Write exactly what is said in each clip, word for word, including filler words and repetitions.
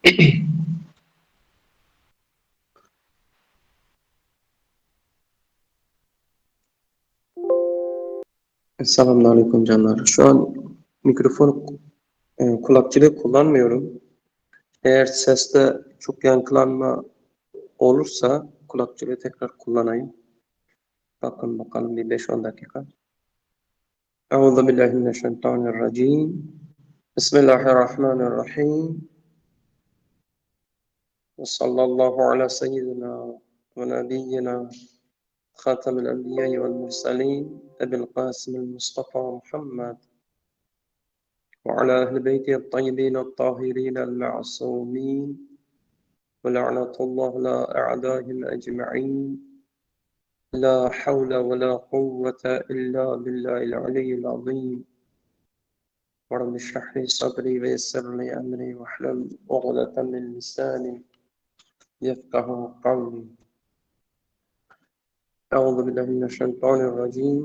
Selamünaleyküm canlar. Şu an mikrofon e, kulakçılığı kullanmıyorum. Eğer seste çok yankılanma olursa kulakçılığı tekrar kullanayım. Bakın bakalım bir beş on dakika. Euzubillahimineşşeytanirracim. Bismillahirrahmanirrahim. Ve sallallahu ala seyyidina ve nebiyyina خاتم الأنبياء والمرسلين أبي القاسم المصطفى محمد وعلى أهل بيته الطيبين الطاهرين المعصومين ولعنة الله على أعدائهم أجمعين لا حول ولا قوة إلا بالله العلي العظيم ورب اشرح لي صدري ويسر لي أمري واحلل عقدة من لساني يفقه قولي أعوذ بالله من الشيطان الرجيم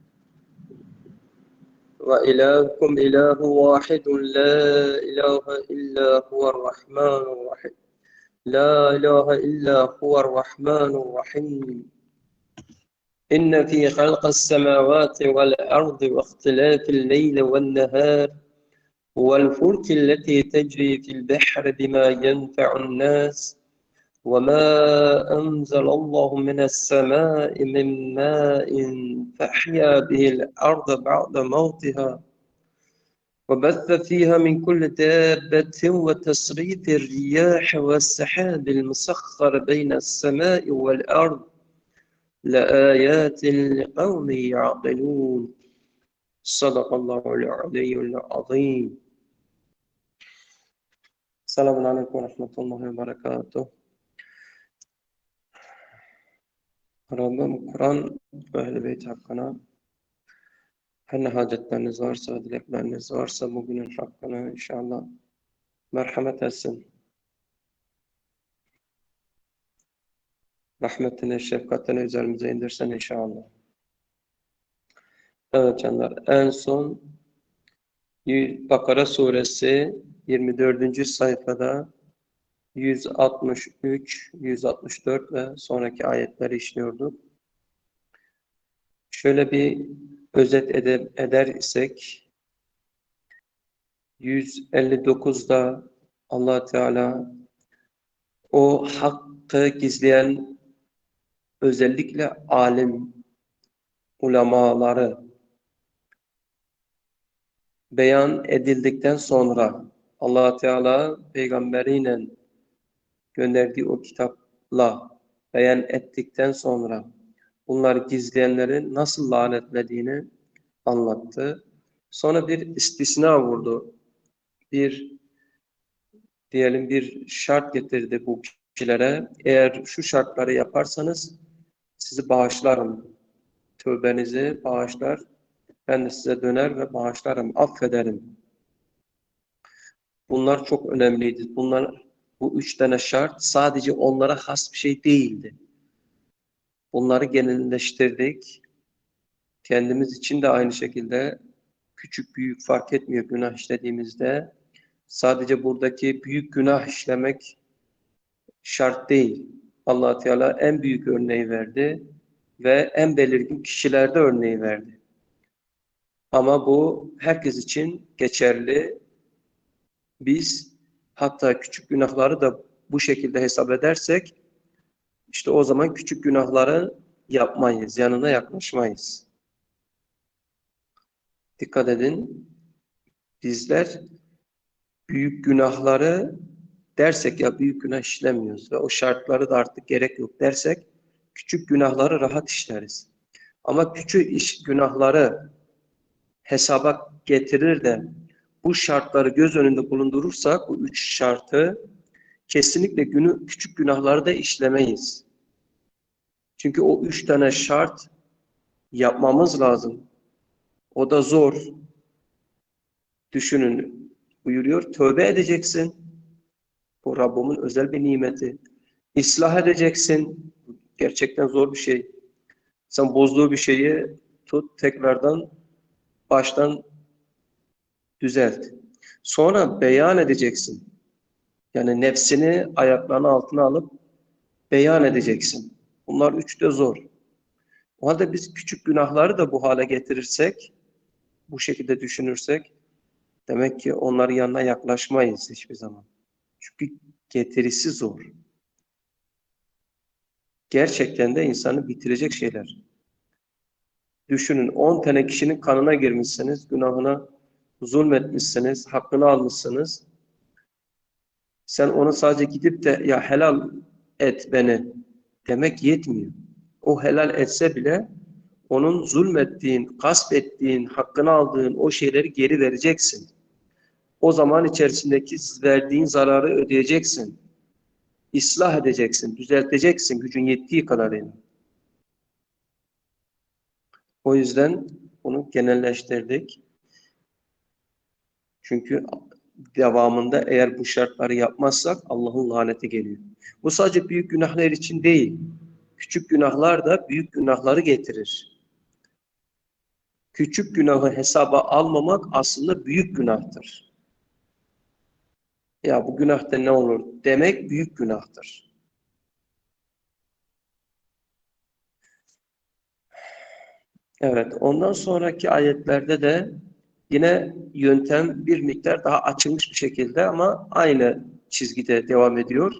وإلهكم إله واحد لا إله إلا هو الرحمن الرحيم لا إله إلا هو الرحمن الرحيم إن في خلق السماوات والأرض واختلاف الليل والنهار والفلك التي تجري في البحر بما ينفع الناس وما أنزل الله من السماء من ماء فأحيا به الأرض بعد موتها وبث فيها من كل دابة وتصريف الرياح والسحاب المسخر بين السماء والأرض لآيات لقوم يعقلون صدق الله العلي العظيم. Selamun Aleyküm ve Rahmetullahi ve Berekatuhu. Rabbim Kur'an ve Ehl-i Beyt hakkına her ne hacetleriniz varsa, dilekleriniz varsa bugünün hakkını inşallah merhamet etsin. Rahmetini, şefkatini üzerimize indirsin inşallah. Evet canlar, en son Bakara suresi yirmi dördüncü sayfada yüz altmış üç, yüz altmış dört ve sonraki ayetleri işliyorduk. Şöyle bir özet eder, eder isek yüz elli dokuzda Allah Teala o hakkı gizleyen özellikle alim ulemaları beyan edildikten sonra Allah Teala peygamberiyle gönderdiği o kitapla beyan ettikten sonra bunları gizleyenleri nasıl lanetlediğini anlattı. Sonra bir istisna vurdu. Bir diyelim bir şart getirdi bu kişilere. Eğer şu şartları yaparsanız sizi bağışlarım. Tövbenizi bağışlar. Ben de size döner ve bağışlarım, affederim. Bunlar çok önemliydi. Bunlar, bu üç tane şart sadece onlara has bir şey değildi. Bunları genelleştirdik. Kendimiz için de aynı şekilde küçük büyük fark etmiyor günah işlediğimizde. Sadece buradaki büyük günah işlemek şart değil. Allah Teala en büyük örneği verdi ve en belirgin kişilerde örneği verdi. Ama bu herkes için geçerli. Biz hatta küçük günahları da bu şekilde hesap edersek işte o zaman küçük günahları yapmayız, yanına yaklaşmayız. Dikkat edin, bizler büyük günahları dersek ya büyük günah işlemiyoruz ve o şartları da artık gerek yok dersek küçük günahları rahat işleriz. Ama küçük iş günahları hesaba getirir de bu şartları göz önünde bulundurursak bu üç şartı kesinlikle günü, küçük günahları da işlemeyiz. Çünkü o üç tane şart yapmamız lazım. O da zor. Düşünün, buyuruyor, tövbe edeceksin. Bu Rabbimin özel bir nimeti. İslah edeceksin. Gerçekten zor bir şey. Sen bozduğu bir şeyi tut, tekrardan baştan düzelt. Sonra beyan edeceksin. Yani nefsini ayaklarının altına alıp beyan edeceksin. Bunlar üç de zor. O halde biz küçük günahları da bu hale getirirsek, bu şekilde düşünürsek, demek ki onların yanına yaklaşmayız hiçbir zaman. Çünkü getirisi zor. Gerçekten de insanı bitirecek şeyler. Düşünün, on tane kişinin kanına girmişsiniz, günahına zulmetmişsiniz, hakkını almışsınız. Sen onu sadece gidip de ya helal et beni demek yetmiyor. O helal etse bile onun zulmettiğin, gasp ettiğin, hakkını aldığın o şeyleri geri vereceksin. O zaman içerisindeki verdiğin zararı ödeyeceksin. İslah edeceksin, düzelteceksin gücün yettiği kadarıyla. O yüzden bunu genelleştirdik. Çünkü devamında eğer bu şartları yapmazsak Allah'ın laneti geliyor. Bu sadece büyük günahlar için değil. Küçük günahlar da büyük günahları getirir. Küçük günahı hesaba almamak aslında büyük günahtır. Ya bu günahta ne olur demek büyük günahtır. Evet, ondan sonraki ayetlerde de yine yöntem bir miktar daha açılmış bir şekilde ama aynı çizgide devam ediyor.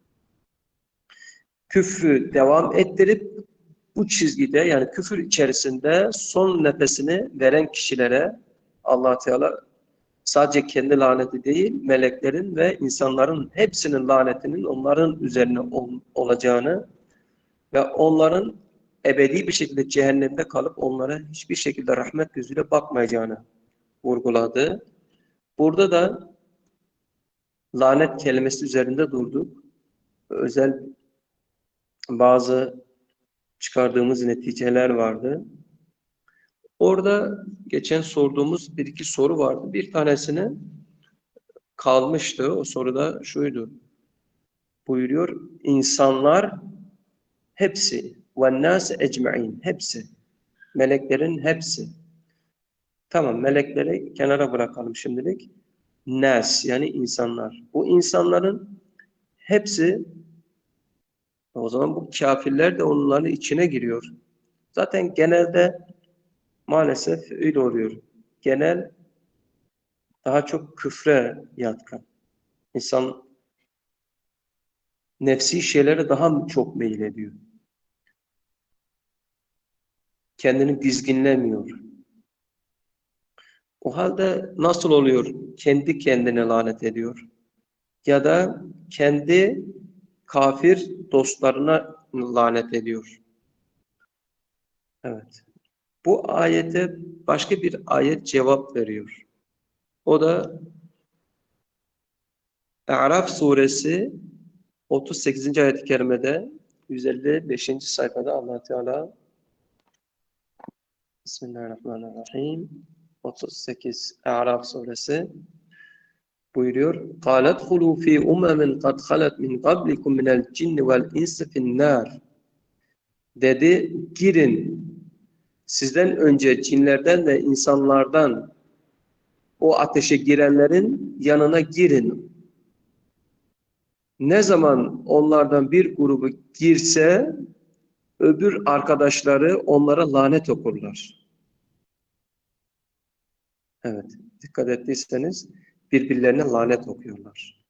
Küfrü devam ettirip bu çizgide yani küfür içerisinde son nefesini veren kişilere Allah Teala sadece kendi laneti değil, meleklerin ve insanların hepsinin lanetinin onların üzerine ol, olacağını ve onların ebedi bir şekilde cehennemde kalıp onlara hiçbir şekilde rahmet gözüyle bakmayacağını vurguladı. Burada da lanet kelimesi üzerinde durduk. Özel bazı çıkardığımız neticeler vardı. Orada geçen sorduğumuz bir iki soru vardı. Bir tanesini kalmıştı. O soruda şuydu. Buyuruyor, insanlar hepsi وَالنَّاسِ ecmaîn hepsi. Meleklerin hepsi. Tamam, melekleri kenara bırakalım şimdilik. Nas yani insanlar. Bu insanların hepsi, o zaman bu kafirler de onların içine giriyor. Zaten genelde maalesef öyle oluyor. Genel daha çok küfre yatkın. İnsan nefsi şeylere daha çok meylediyor. Kendini dizginlemiyor. O halde nasıl oluyor? Kendi kendine lanet ediyor. Ya da kendi kafir dostlarına lanet ediyor. Evet. Bu ayete başka bir ayet cevap veriyor. O da A'raf suresi otuz sekizinci ayet-i kerimede yüz elli beşinci sayfada Allah Teala Bismillahirrahmanirrahim otuz sekiz A'raf suresi buyuruyor. قَالَ ادْخُلُوا فِي أُمَمٍ قَدْ خَلَتْ مِنْ قَبْلِكُمْ مِنَ الْجِنِّ وَالْاِنْسِ فِي النَّارِ Dedi, girin. Sizden önce cinlerden ve insanlardan o ateşe girenlerin yanına girin. Ne zaman onlardan bir grubu girse öbür arkadaşları onlara lanet okurlar. Evet, dikkat ettiyseniz birbirlerine lanet okuyorlar.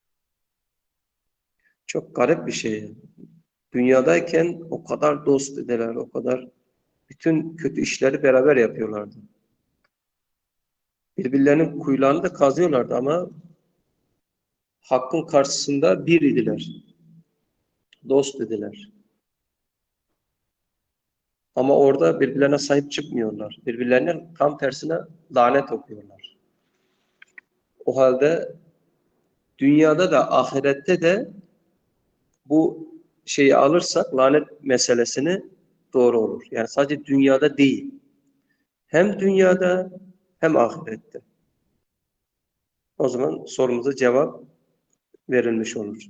Çok garip bir şey. Dünyadayken o kadar dost idiler, o kadar bütün kötü işleri beraber yapıyorlardı. Birbirlerinin kuyularını da kazıyorlardı ama hakkın karşısında bir idiler. Dost idiler. Ama orada birbirlerine sahip çıkmıyorlar. Birbirlerine tam tersine lanet okuyorlar. O halde dünyada da ahirette de bu şeyi alırsak lanet meselesini doğru olur. Yani sadece dünyada değil. Hem dünyada hem ahirette. O zaman sorumuza cevap verilmiş olur.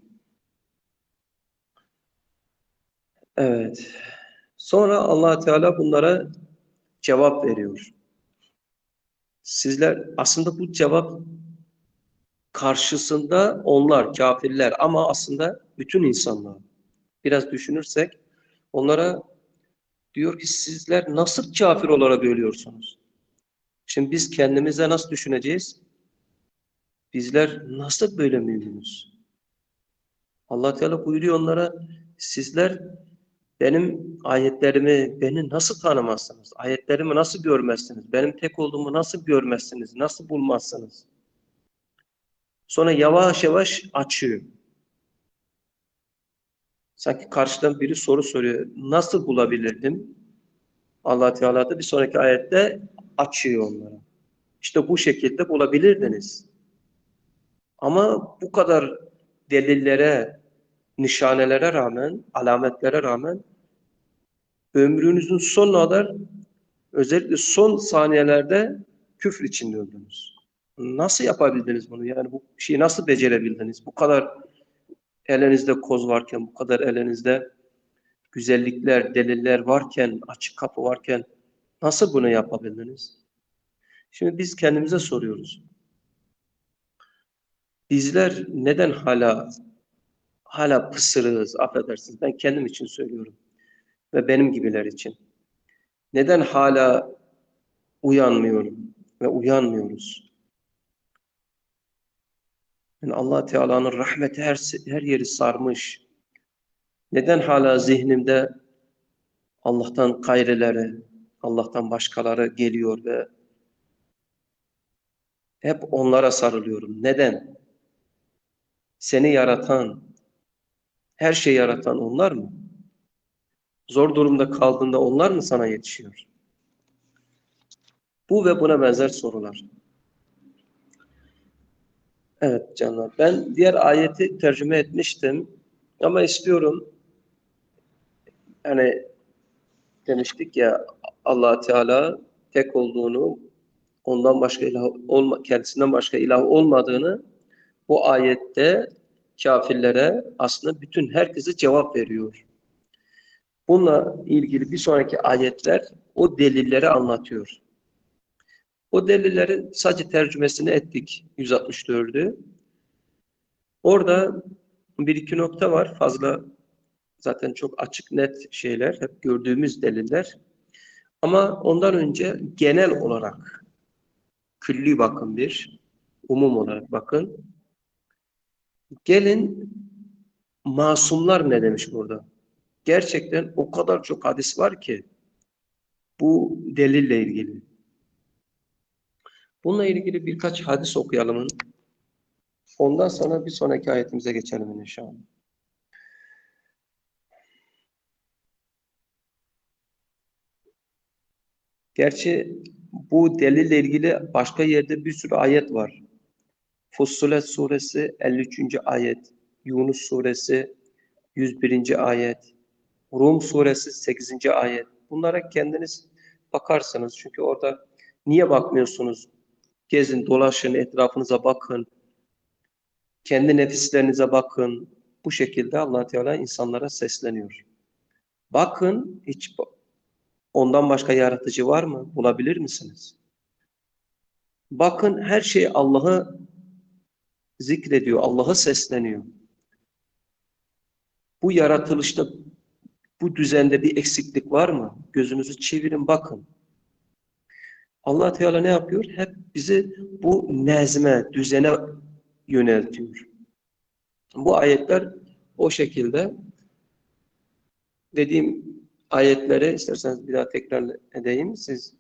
Evet. Sonra Allah Teala bunlara cevap veriyor. Sizler aslında bu cevap karşısında onlar kafirler ama aslında bütün insanlar. Biraz düşünürsek onlara diyor ki sizler nasıl kafir olarak ölüyorsunuz? Şimdi biz kendimize nasıl düşüneceğiz? Bizler nasıl böyle müminiz? Allah Teala buyuruyor onlara sizler benim ayetlerimi, beni nasıl tanımazsınız? Ayetlerimi nasıl görmezsiniz? Benim tek olduğumu nasıl görmezsiniz? Nasıl bulmazsınız? Sonra yavaş yavaş açıyor. Sanki karşıdan biri soru soruyor. Nasıl bulabilirdim? Allah Teala da bir sonraki ayette açıyor onlara. İşte bu şekilde bulabilirdiniz. Ama bu kadar delillere, nişanelere rağmen, alametlere rağmen ömrünüzün sonuna kadar özellikle son saniyelerde küfür içinde öldünüz. Nasıl yapabildiniz bunu? Yani bu şeyi nasıl becerebildiniz? Bu kadar elinizde koz varken, bu kadar elinizde güzellikler, deliller varken, açık kapı varken nasıl bunu yapabildiniz? Şimdi biz kendimize soruyoruz. Bizler neden hala hala pısırığız, affedersiniz. Ben kendim için söylüyorum ve benim gibiler için. Neden hala uyanmıyorum ve uyanmıyoruz? Yani Allah Teala'nın rahmeti her, her yeri sarmış. Neden hala zihnimde Allah'tan gayrileri, Allah'tan başkaları geliyor ve hep onlara sarılıyorum. Neden? Seni yaratan, her şeyi yaratan onlar mı? Zor durumda kaldığında onlar mı sana yetişiyor? Bu ve buna benzer sorular. Evet canlar. Ben diğer ayeti tercüme etmiştim. Ama istiyorum hani demiştik ya Allah Teala tek olduğunu, ondan başka ilah olma, kendisinden başka ilah olmadığını bu ayette kafirlere aslında bütün herkese cevap veriyor. Bununla ilgili bir sonraki ayetler o delilleri anlatıyor. O delillerin sadece tercümesini ettik yüz altmış dördü. Orada bir iki nokta var. Fazla zaten çok açık net şeyler. Hep gördüğümüz deliller. Ama ondan önce genel olarak külli bakın bir. Umum olarak bakın. Gelin masumlar ne demiş burada? Gerçekten o kadar çok hadis var ki bu delille ilgili. Bununla ilgili birkaç hadis okuyalım. Ondan sonra bir sonraki ayetimize geçelim inşallah. Gerçi bu delille ilgili başka yerde bir sürü ayet var. Fussilet suresi elli üçüncü ayet, Yunus suresi yüz birinci ayet, Rum suresi sekizinci ayet. Bunlara kendiniz bakarsınız. Çünkü orada niye bakmıyorsunuz? Gezin, dolaşın, etrafınıza bakın. Kendi nefislerinize bakın. Bu şekilde Allah Teala insanlara sesleniyor. Bakın, hiç ondan başka yaratıcı var mı? Bulabilir misiniz? Bakın her şey Allah'ı zikrediyor, Allah'a sesleniyor. Bu yaratılışta, bu düzende bir eksiklik var mı? Gözünüzü çevirin bakın. Allah Teala ne yapıyor? Hep bizi bu nezme, düzene yöneltiyor. Bu ayetler o şekilde. Dediğim ayetleri isterseniz bir daha tekrar edeyim. Siz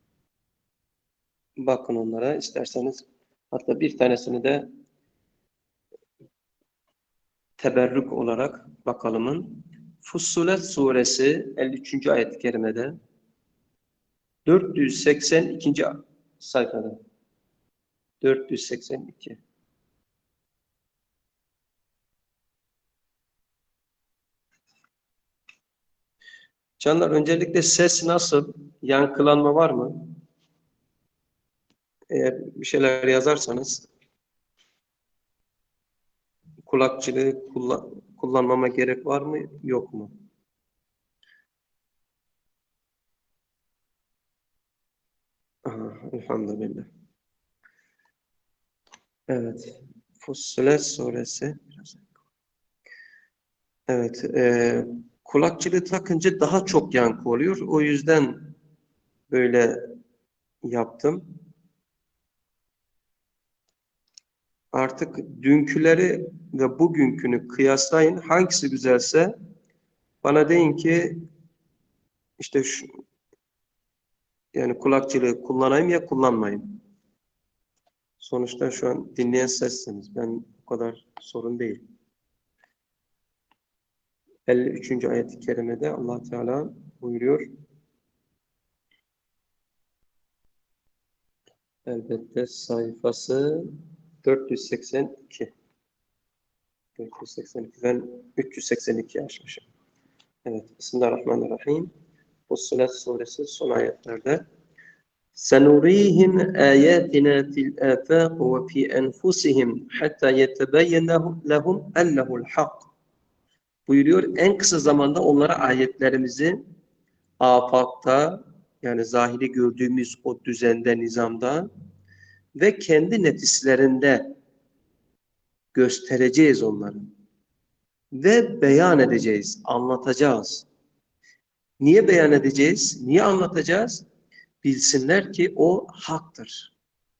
bakın onlara isterseniz. Hatta bir tanesini de teberrük olarak bakalımın. Fussilet suresi elli üçüncü ayet-i kerimede dört yüz seksen ikinci sayfada. dört yüz seksen iki. Canlar öncelikle ses nasıl? Yankılanma var mı? Eğer bir şeyler yazarsanız kulakçılığı kullan kullanmama gerek var mı? Yok mu? Aha, elhamdülillah. Evet. Fussilet suresi. Evet, e, kulakçılığı takınca daha çok yankı oluyor. O yüzden böyle yaptım. Artık dünküleri ve bugünkünü kıyaslayın. Hangisi güzelse bana deyin ki işte şu, yani kulakçılığı kullanayım ya kullanmayayım. Sonuçta şu an dinleyen sessiniz. Ben o kadar sorun değil. elli üçüncü ayet-i kerimede Allah Teala buyuruyor. Elbette sayfası dört yüz seksen iki. dört yüz seksen iki. Ben üç yüz seksen iki açmışım. Evet. Bismillahirrahmanirrahim. Fussilet suresi son ayetlerde. سَنُرِيهِمْ آيَاتِنَا فِي الْآفَاقِ وَفِي أَنْفُسِهِمْ حَتَّى يَتَبَيَّنَ لَهُمْ أَنَّهُ الْحَقُّ buyuruyor. En kısa zamanda onlara ayetlerimizi afakta, yani zahiri gördüğümüz o düzende, nizamda ve kendi nefislerinde göstereceğiz onları. Ve beyan edeceğiz, anlatacağız. Niye beyan edeceğiz? Niye anlatacağız? Bilsinler ki o haktır.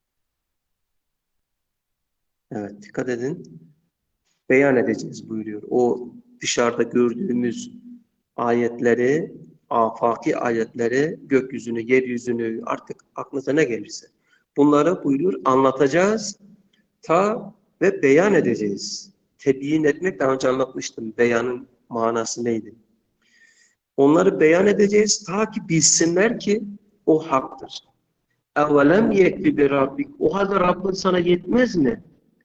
Evet, dikkat edin. Beyan edeceğiz buyuruyor. O dışarıda gördüğümüz ayetleri, afaki ayetleri, gökyüzünü, yeryüzünü, artık aklınıza ne gelirse. Bunları buyuruyor, anlatacağız ta ve beyan edeceğiz. Tebyin etmek, daha önce anlatmıştım. Beyanın manası neydi? Onları beyan edeceğiz ta ki bilsinler ki o haktır. اَوَلَمْ يَكْفِ بِرَبِّكَ O halde Rabbin sana yetmez mi?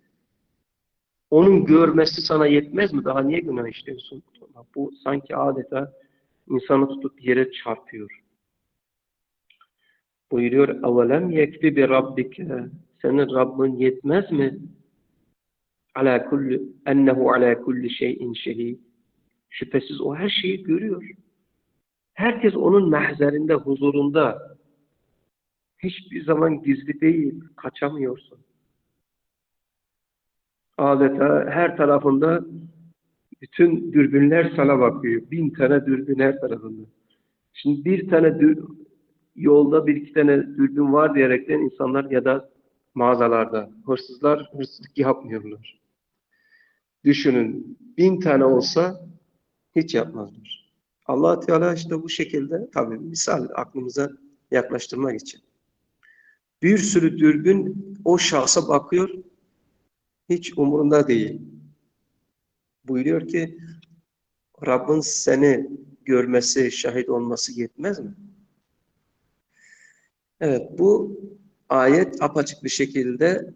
Onun görmesi sana yetmez mi? Daha niye günah işliyorsun? Bu sanki adeta insanı tutup yere çarpıyor. Buyuruyor, اَوَلَمْ يَكْفِ بِرَبِّكَ Senin Rabbin yetmez mi? عَلَى كُلِّ اَنَّهُ عَلَى كُلِّ شَيْءٍ شَهِيدٍ Şüphesiz o her şeyi görüyor. Herkes onun mahzerinde, huzurunda. Hiçbir zaman gizli değil, kaçamıyorsun. Adeta her tarafında bütün dürbünler sana bakıyor. Bin tane dürbün her tarafında. Şimdi bir tane dür, yolda bir iki tane dürbün var diyerekten insanlar ya da mağazalarda hırsızlar hırsızlık yapmıyorlar. Düşünün bin tane olsa hiç yapmazlar. Allah Teala işte bu şekilde tabii misal aklımıza yaklaştırmak için. Bir sürü dürbün o şahsa bakıyor, hiç umurunda değil. Buyuruyor ki Rabbin seni görmesi, şahit olması yetmez mi? Evet, bu ayet apaçık bir şekilde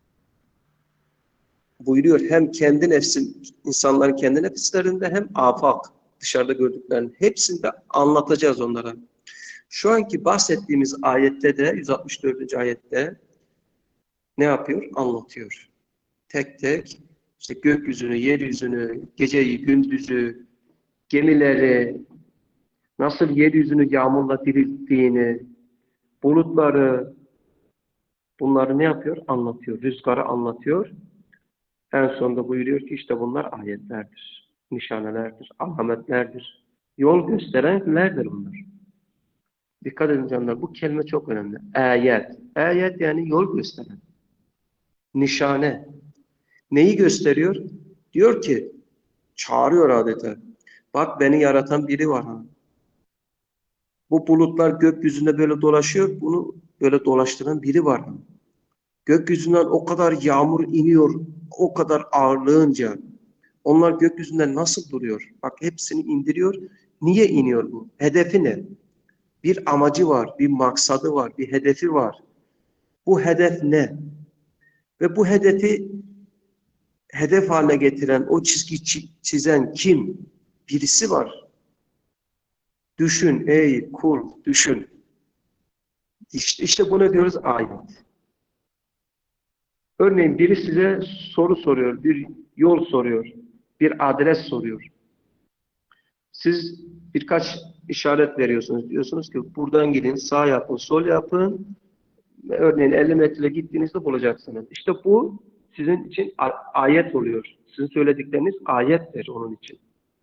buyuruyor. Hem kendi nefsin, insanların kendi nefislerinde hem afak, dışarıda gördüklerinin hepsinde anlatacağız onlara. Şu anki bahsettiğimiz ayette de, yüz altmış dördüncü ayette ne yapıyor? Anlatıyor. Tek tek işte gökyüzünü, yeryüzünü, geceyi, gündüzü, gemileri, nasıl yeryüzünü yağmurla dirilttiğini, bulutları, bunları ne yapıyor? Anlatıyor. Rüzgarı anlatıyor. En sonunda buyuruyor ki işte bunlar ayetlerdir, nişanelerdir, alametlerdir. Yol gösterenlerdir bunlar. Dikkat edin canlar, bu kelime çok önemli. Ayet. Ayet yani yol gösteren. Nişane. Neyi gösteriyor? Diyor ki, çağırıyor adeta. Bak beni yaratan biri var. Ha. Bu bulutlar gökyüzünde böyle dolaşıyor, bunu böyle dolaştıran biri var. Ha. Gökyüzünden o kadar yağmur iniyor, o kadar ağırlığınca. Onlar gökyüzünden nasıl duruyor? Bak hepsini indiriyor. Niye iniyor bu? Hedefi ne? Bir amacı var, bir maksadı var, bir hedefi var. Bu hedef ne? Ve bu hedefi hedef haline getiren, o çizgi çizen kim? Birisi var. Düşün ey kul, düşün. İşte, işte buna diyoruz ayet. Örneğin biri size soru soruyor, bir yol soruyor, bir adres soruyor. Siz birkaç işaret veriyorsunuz. Diyorsunuz ki buradan gidin, sağ yapın, sol yapın. Örneğin elli metre gittiğinizde bulacaksınız. İşte bu sizin için ayet oluyor. Sizin söyledikleriniz ayettir onun için.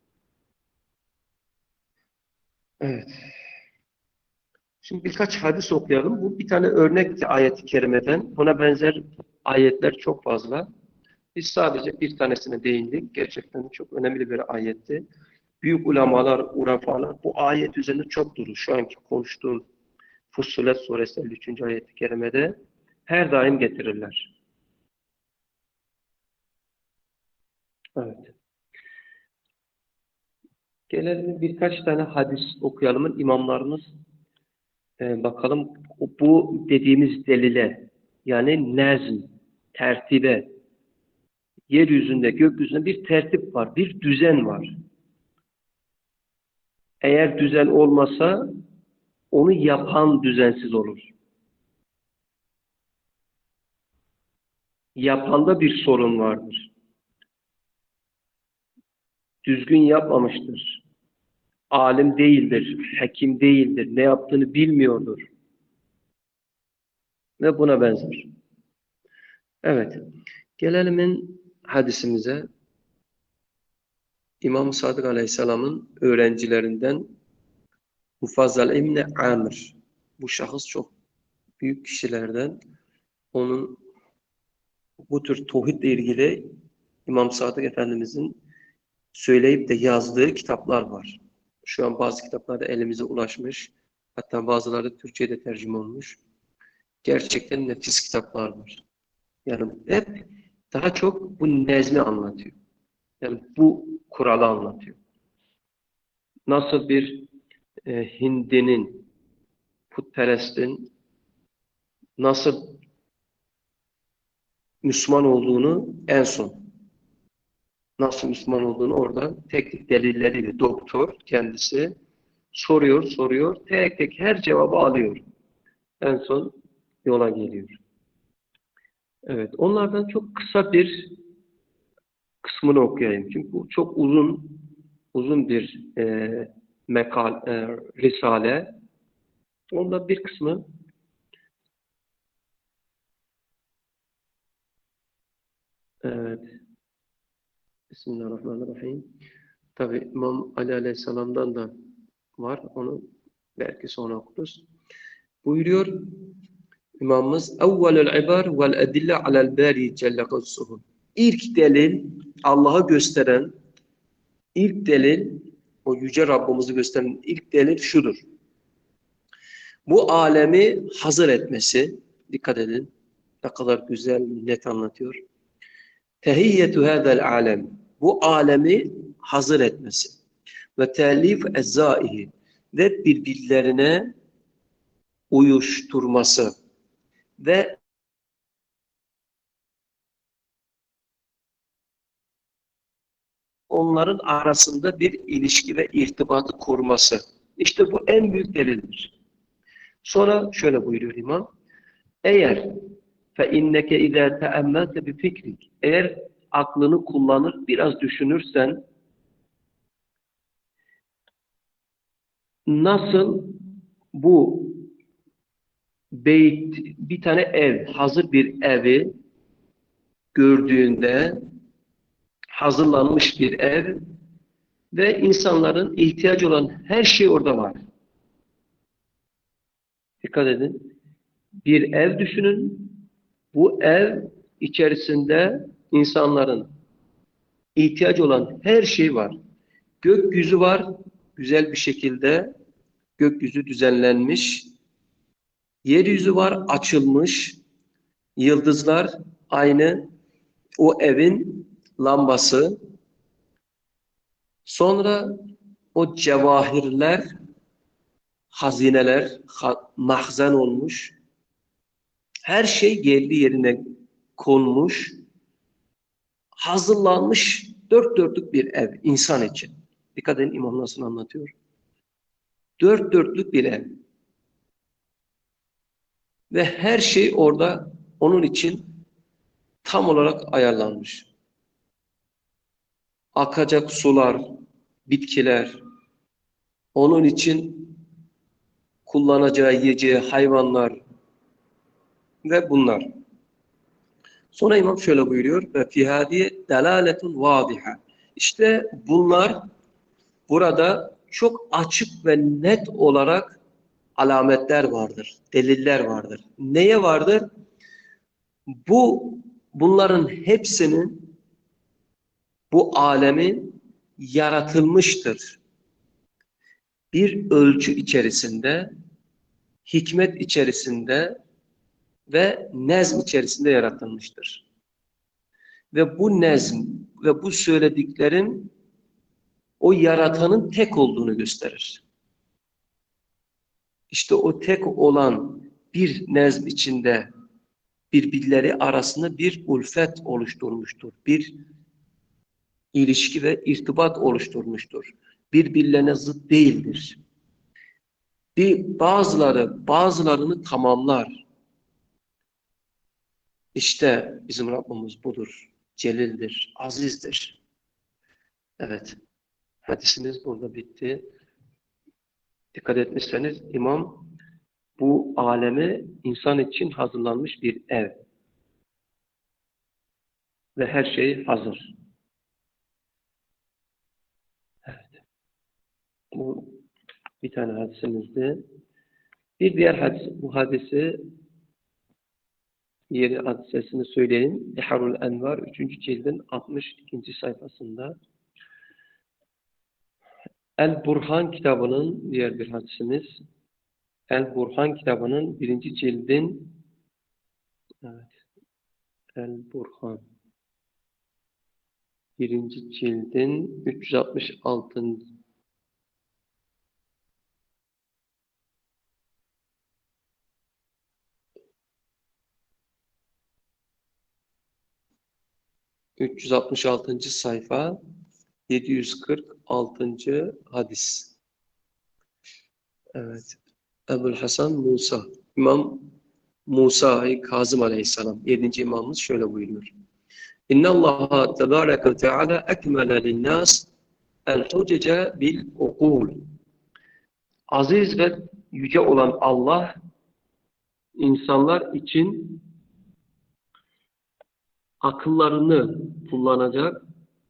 Evet. Şimdi birkaç hadis okuyalım. Bu bir tane örnek ayet-i kerimeden. Buna benzer ayetler çok fazla. Biz sadece bir tanesine değindik. Gerçekten çok önemli bir ayetti. Büyük ulamalar, urafalar bu ayet üzerinde çok durur. Şu anki konuştuğum Fussilet suresi elli üçüncü ayet-i kerimede her daim getirirler. Evet. Gelelim birkaç tane hadis okuyalım. İmamlarımız e, bakalım bu dediğimiz delile, yani nezm, tertibe, yeryüzünde, gökyüzünde bir tertip var, bir düzen var. Eğer düzen olmasa onu yapan düzensiz olur. Yapanda bir sorun vardır. Düzgün yapmamıştır. Alim değildir, hekim değildir, ne yaptığını bilmiyordur. Ve buna benzer. Evet, gelelim hadisimize. İmam Sadık Aleyhisselam'ın öğrencilerinden Mufazzal İbni Amr. Bu şahıs çok büyük kişilerden. Onun bu tür tevhidle ilgili İmam Sadık Efendimizin söyleyip de yazdığı kitaplar var. Şu an bazı kitaplar da elimize ulaşmış. Hatta bazıları Türkçe'de tercüme olmuş. Gerçekten nefis kitaplar var. Yani hep daha çok bu nezmi anlatıyor. Yani bu kuralı anlatıyor. Nasıl bir e, Hindi'nin, putperestin nasıl Müslüman olduğunu en son, nasıl Müslüman olduğunu orada tek tek delilleriyle doktor kendisi soruyor, soruyor, tek tek her cevabı alıyor. En son yola geliyor. Evet, onlardan çok kısa bir kısmını okuyayım. Çünkü bu çok uzun, uzun bir e, mekal, e, risale. Onda bir kısmı evet. Bismillahirrahmanirrahim. Tabi İmam Ali Aleyhisselam'dan da var. Onu belki sonra okuruz. Buyuruyor İmamımız evvelül ibar vel edille alel bari celle kudsuhu. İlk delil, Allah'ı gösteren ilk delil, o yüce Rabbimizi gösteren ilk delil şudur. Bu alemi hazır etmesi, dikkat edin, ne kadar güzel, net anlatıyor. Tehiyyetu hadal alem. Bu alemi hazır etmesi. Ve telif ezzaihi. Ve birbirlerine uyuşturması. Ve onların arasında bir ilişki ve irtibatı kurması. İşte bu en büyük delildir. Sonra şöyle buyuruyor İmam. Eğer fe inneke izâ teemmelte bi fikrik. Eğer aklını kullanır, biraz düşünürsen nasıl bu beyt, bir tane ev, hazır bir evi gördüğünde hazırlanmış bir ev ve insanların ihtiyacı olan her şey orada var. Dikkat edin. Bir ev düşünün. Bu ev içerisinde insanların ihtiyacı olan her şey var. Gökyüzü var. Güzel bir şekilde gökyüzü düzenlenmiş. Yeryüzü var, açılmış. Yıldızlar aynı o evin lambası. Sonra o cevahirler, hazineler ha, mahzen olmuş. Her şey yerli yerine konmuş. Hazırlanmış dört dörtlük bir ev insan için. Dikkat edin İmam nasıl anlatıyor. Dört dörtlük bir ev. Ve her şey orada onun için tam olarak ayarlanmış. Akacak sular, bitkiler, onun için kullanacağı yiyeceği hayvanlar ve bunlar. Sonra İmam şöyle buyuruyor. Ve fi hadihi dalaletun vadiha. İşte bunlar burada çok açık ve net olarak alametler vardır, deliller vardır. Neye vardır? Bu bunların hepsinin bu alemin yaratılmıştır. Bir ölçü içerisinde, hikmet içerisinde ve nezm içerisinde yaratılmıştır. Ve bu nezm ve bu söylediklerin o yaratanın tek olduğunu gösterir. İşte o tek olan bir nezm içinde birbirleri arasında bir ulfet oluşturmuştur. Bir ilişki ve irtibat oluşturmuştur. Birbirlerine zıt değildir. Bir bazıları bazılarını tamamlar. İşte bizim Rabbimiz budur. Celildir, azizdir. Evet. Hadisimiz burada bitti. Dikkat etmişseniz İmam bu alemi insan için hazırlanmış bir ev. Ve her şey hazır. Evet. Bu bir tane hadisimizdi. Bir diğer hadis, bu hadisi yeri hadisesini söyleyeyim. Biharul Envar üçüncü cildin altmış ikinci sayfasında. El-Burhan kitabının diğer bir hadisimiz. El-Burhan kitabının birinci cildin evet, El-Burhan birinci cildin üç yüz altmış altıncı üç yüz altmış altıncı sayfa yedi yüz kırk altıncı hadis. Evet. Ebu'l Hasan Musa. İmam Musa Kazım Aleyhisselam. Yedinci imamımız şöyle buyuruyor. İnna Allah tebareke ve teala ekmele linnâs el-hucece bil-ukûl. Aziz ve yüce olan Allah insanlar için akıllarını kullanacak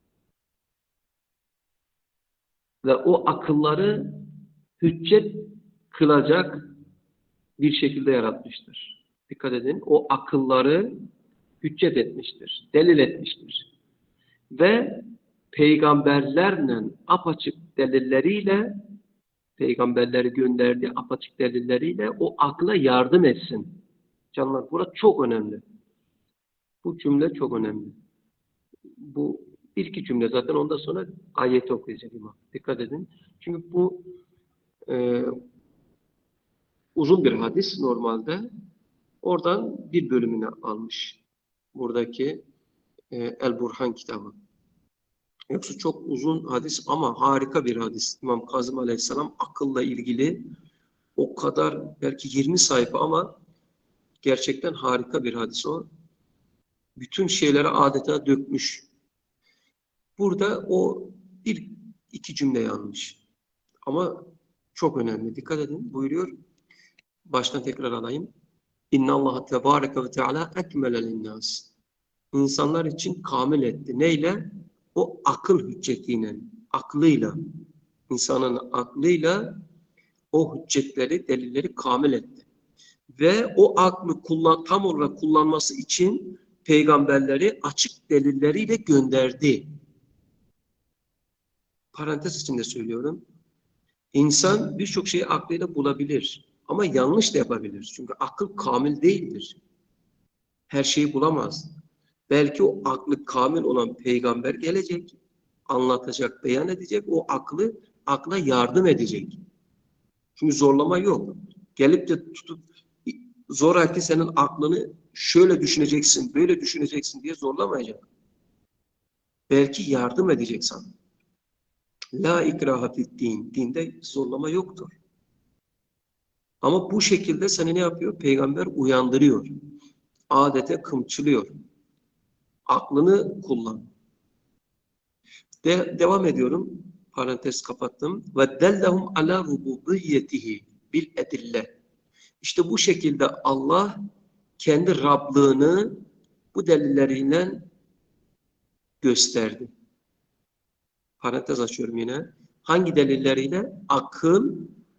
ve o akılları hüccet kılacak bir şekilde yaratmıştır. Dikkat edin, o akılları hüccet etmiştir, delil etmiştir. Ve peygamberlerle apaçık delilleriyle, peygamberleri gönderdiği apaçık delilleriyle o akla yardım etsin. Canlar, burası çok önemli. Bu cümle çok önemli. Bu bir iki cümle zaten, ondan sonra ayeti okuyacak imam. Dikkat edin. Çünkü bu e, uzun bir hadis normalde. Oradan bir bölümünü almış. Buradaki e, El-Burhan kitabı. Yoksa çok uzun hadis ama harika bir hadis. İmam Kazım Aleyhisselam akılla ilgili o kadar, belki yirmi sayfa ama gerçekten harika bir hadis o. Bütün şeyleri adeta dökmüş. Burada o bir iki cümle yanlış. Ama çok önemli. Dikkat edin. Buyuruyor. Baştan tekrar alayım. İnna Allah tebareke ve teala ekmele linnâs. İnsanlar için kamil etti. Neyle? O akıl hüccetiyle, aklıyla, insanın aklıyla o hüccetleri, delilleri kamil etti. Ve o aklı kullan, tam olarak kullanması için peygamberleri açık delilleriyle gönderdi. Parantez içinde söylüyorum. İnsan birçok şeyi aklıyla bulabilir. Ama yanlış da yapabilir. Çünkü akıl kamil değildir. Her şeyi bulamaz. Belki o aklı kamil olan peygamber gelecek, anlatacak, beyan edecek, o aklı akla yardım edecek. Çünkü zorlama yok. Gelip de tutup zoraki senin aklını şöyle düşüneceksin, böyle düşüneceksin diye zorlamayacak. Belki yardım edecek sana. La ikraha fid din. Dinde zorlama yoktur. Ama bu şekilde seni ne yapıyor? Peygamber uyandırıyor. Adete kımçılıyor. Aklını kullan. De devam ediyorum. Parantez kapattım. Ve dellehum ala rububiyyetihi bil edille. İşte bu şekilde Allah kendi Rablığını bu delilleriyle gösterdi. Parantez açıyorum yine. Hangi delilleriyle? Akıl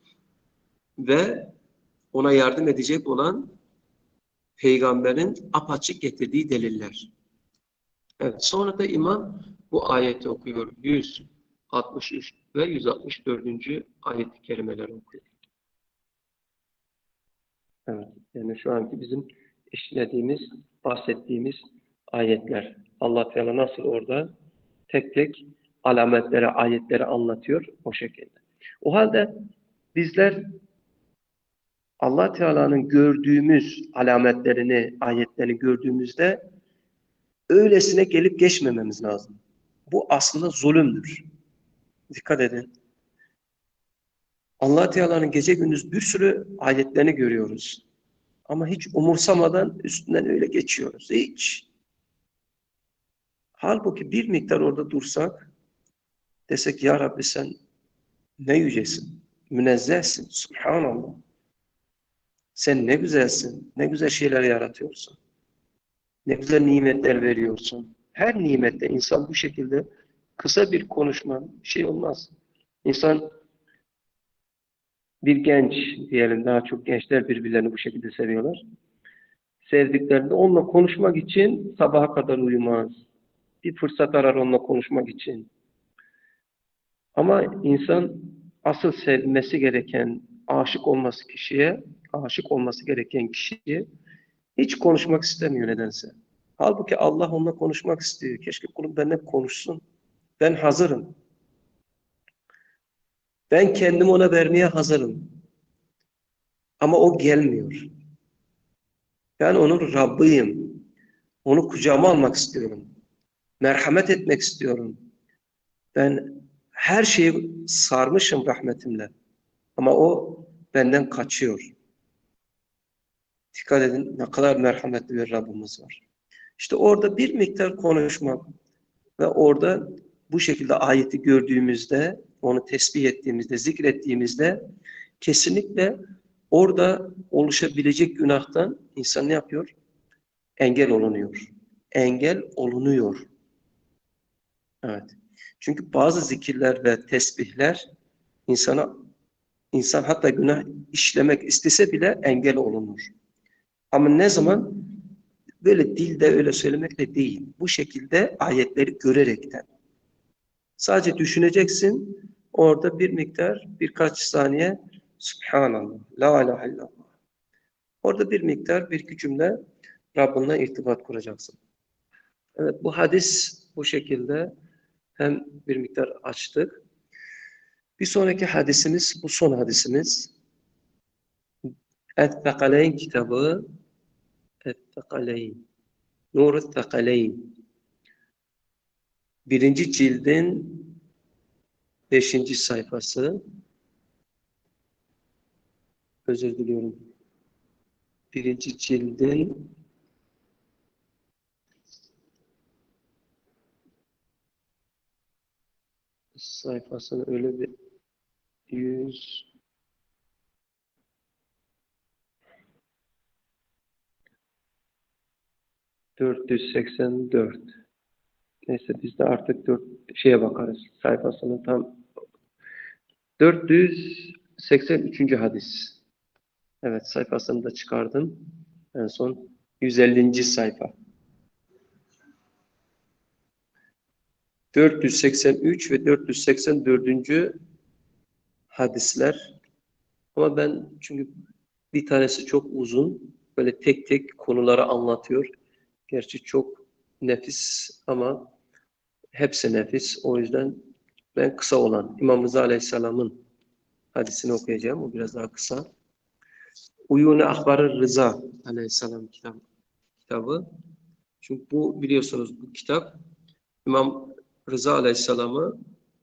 ve ona yardım edecek olan peygamberin apaçık getirdiği deliller. Evet, sonra da imam bu ayeti okuyor. yüz altmış üç ve yüz altmış dördüncü ayet-i kerimeleri okuyor. Evet, yani şu anki bizim işlediğimiz, bahsettiğimiz ayetler. Allah Teala nasıl orada tek tek alametleri, ayetleri anlatıyor o şekilde. O halde bizler Allah Teala'nın gördüğümüz alametlerini, ayetlerini gördüğümüzde öylesine gelip geçmememiz lazım. Bu aslında zulümdür. Dikkat edin. Allah Teala'nın gece gündüz bir sürü ayetlerini görüyoruz. Ama hiç umursamadan üstünden öyle geçiyoruz. Hiç. Halbuki bir miktar orada dursak, desek ya Rabbi sen ne yücesin, münezzehsin, subhanallah. Sen ne güzelsin, ne güzel şeyler yaratıyorsun. Ne güzel nimetler veriyorsun. Her nimette insan bu şekilde kısa bir konuşma, bir şey olmaz. İnsan bir genç diyelim, daha çok gençler birbirlerini bu şekilde seviyorlar. Sevdiklerinde onunla konuşmak için sabaha kadar uyumaz. Bir fırsat arar onunla konuşmak için. Ama insan asıl sevmesi gereken, aşık olması kişiye, aşık olması gereken kişiye hiç konuşmak istemiyor nedense. Halbuki Allah onunla konuşmak istiyor. Keşke kulum benimle konuşsun. Ben hazırım. Ben kendimi ona vermeye hazırım. Ama o gelmiyor. Ben onun Rabbiyim. Onu kucağıma almak istiyorum. Merhamet etmek istiyorum. Ben her şeyi sarmışım rahmetimle. Ama o benden kaçıyor. Dikkat edin ne kadar merhametli bir Rabbimiz var. İşte orada bir miktar konuşmak ve orada bu şekilde ayeti gördüğümüzde, onu tesbih ettiğimizde, zikrettiğimizde kesinlikle orada oluşabilecek günahtan insan ne yapıyor? Engel olunuyor. Engel olunuyor. Evet. Çünkü bazı zikirler ve tesbihler insana insan hatta günah işlemek istese bile engel olunur. Ama ne zaman? Böyle dilde öyle söylemekle değil. Bu şekilde ayetleri görerekten. Sadece düşüneceksin. Orada bir miktar, birkaç saniye Subhanallah, La ilahe illallah. Orada bir miktar, bir iki cümle Rabbinle irtibat kuracaksın. Evet, bu hadis bu şekilde hem bir miktar açtık. Bir sonraki hadisimiz, bu son hadisimiz. Et-Tekaleyn kitabı. Et-Tekaleyn. Nur-et-Tekaleyn. Birinci cildin beşinci sayfası. Özür diliyorum. Birinci cildin sayfasını öyle bir yüz dört yüz seksen dört. Neyse biz de artık dört şeye bakarız. Sayfasını tam dört yüz seksen üçüncü hadis. Evet sayfasını da çıkardım. En son yüz ellinci sayfa. dört yüz seksen üç ve dört yüz seksen dördüncü hadisler. Ama ben çünkü bir tanesi çok uzun. Böyle tek tek konuları anlatıyor. Gerçi çok nefis ama hepsi nefis. O yüzden ben kısa olan İmam Rıza Aleyhisselam'ın hadisini okuyacağım. O biraz daha kısa. Uyune Ahbar-ı Rıza Aleyhisselam kitap, kitabı. Çünkü bu biliyorsunuz bu kitap İmam Rıza Aleyhisselam'ı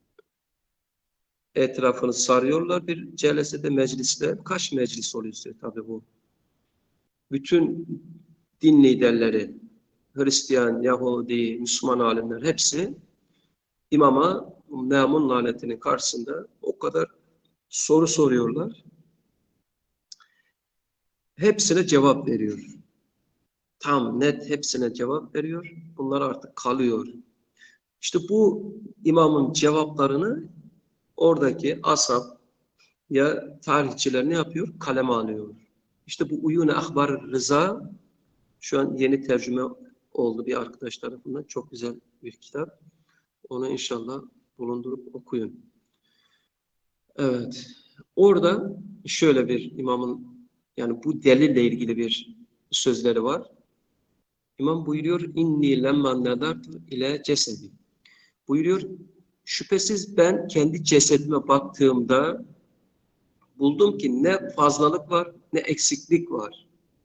etrafını sarıyorlar. Bir celesede mecliste kaç meclis oluyor tabii bu. Bütün din liderleri, Hristiyan, Yahudi, Müslüman alimler hepsi imama memun lanetinin karşısında o kadar soru soruyorlar. Hepsine cevap veriyor. tam net hepsine cevap veriyor. Bunlar artık kalıyor. İşte bu imamın cevaplarını oradaki ashab ya tarihçiler ne yapıyor? Kaleme alıyor. İşte bu Uyun-i Ahbar Rıza şu an yeni tercüme oldu bir arkadaş tarafından. Çok güzel bir kitap. Onu inşallah bulundurup okuyun. Evet. Orada şöyle bir imamın yani bu delille ilgili bir sözleri var. İmam buyuruyor inni lemma nadartu ile cesedi. Buyuruyor şüphesiz ben kendi cesedime baktığımda buldum ki ne fazlalık var ne eksiklik var.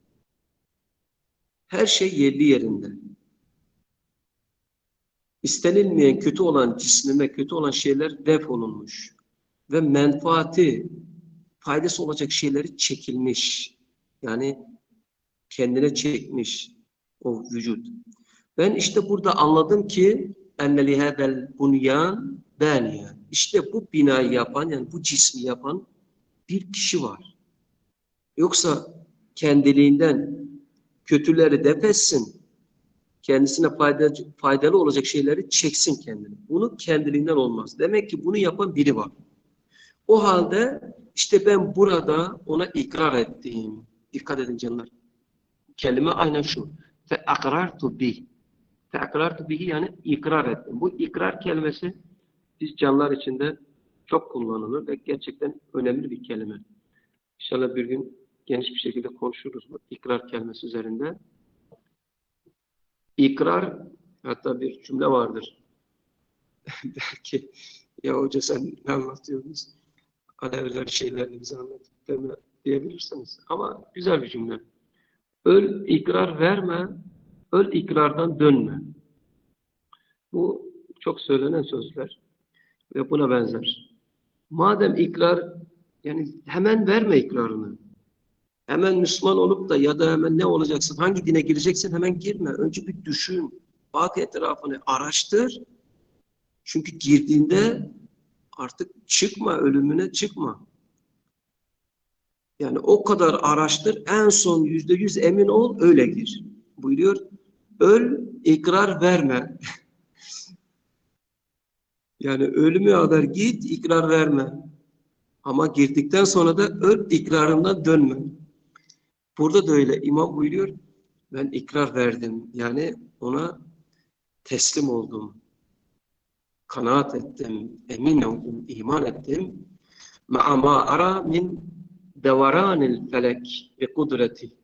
Her şey yerli yerinde. İstenilmeyen kötü olan cismime kötü olan şeyler def olunmuş. Ve menfaati, faydası olacak şeyleri çekilmiş. Yani kendine çekmiş o vücut. Ben işte burada anladım ki enne lihâdel bunyan bâniyen. İşte bu binayı yapan yani bu cismi yapan bir kişi var. Yoksa kendiliğinden kötüleri def etsin, kendisine faydalı, faydalı olacak şeyleri çeksin kendine. Bunu kendiliğinden olmaz. Demek ki bunu yapan biri var. O halde işte ben burada ona ikrar ettim. Dikkat edin canlar. Kelime aynen şu. Fe akrartu bih. Fe akrartu bihi yani ikrar ettim. Bu ikrar kelimesi biz canlar içinde çok kullanılır ve gerçekten önemli bir kelime. İnşallah bir gün geniş bir şekilde konuşuruz bu ikrar kelimesi üzerinde. İkrar, hatta bir cümle vardır. Der ki, ya hoca sen ne anlatıyorsunuz? Alevler şeylerini bize anlatıp deme diyebilirsiniz. Ama güzel bir cümle. Öl ikrar verme, öl ikrardan dönme. Bu çok söylenen sözler ve buna benzer. Madem ikrar, yani hemen verme ikrarını. Hemen Müslüman olup da ya da hemen ne olacaksın, hangi dine gireceksin hemen girme. Önce bir düşün, bak etrafını, araştır. Çünkü girdiğinde artık çıkma, ölümüne çıkma. Yani o kadar araştır, en son yüzde yüz emin ol, öyle gir. Buyuruyor, öl, ikrar verme. Yani ölüme kadar git, ikrar verme. Ama girdikten sonra da öl, ikrarından dönme. Burada da öyle. İmam buyuruyor, ben ikrar verdim. Yani ona teslim oldum. Kanaat ettim, emin oldum, iman ettim. Ma'a ma ara min devaranil felek ve kudreti.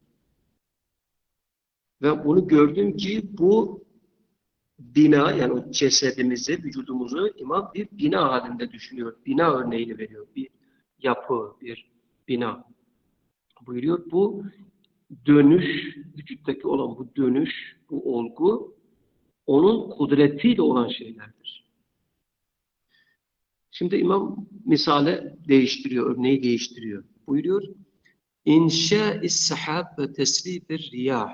Ve bunu gördüm ki bu bina yani o cesedimizi, vücudumuzu imam bir bina halinde düşünüyor. Bina örneğini veriyor. Bir yapı, bir bina. Buyuruyor bu dönüş, vücuttaki olan bu dönüş, bu olgu onun kudretiyle olan şeylerdir. Şimdi imam misale değiştiriyor, örneği değiştiriyor. Buyuruyor İnşâ-is sahab ve tesrîbir riyâh.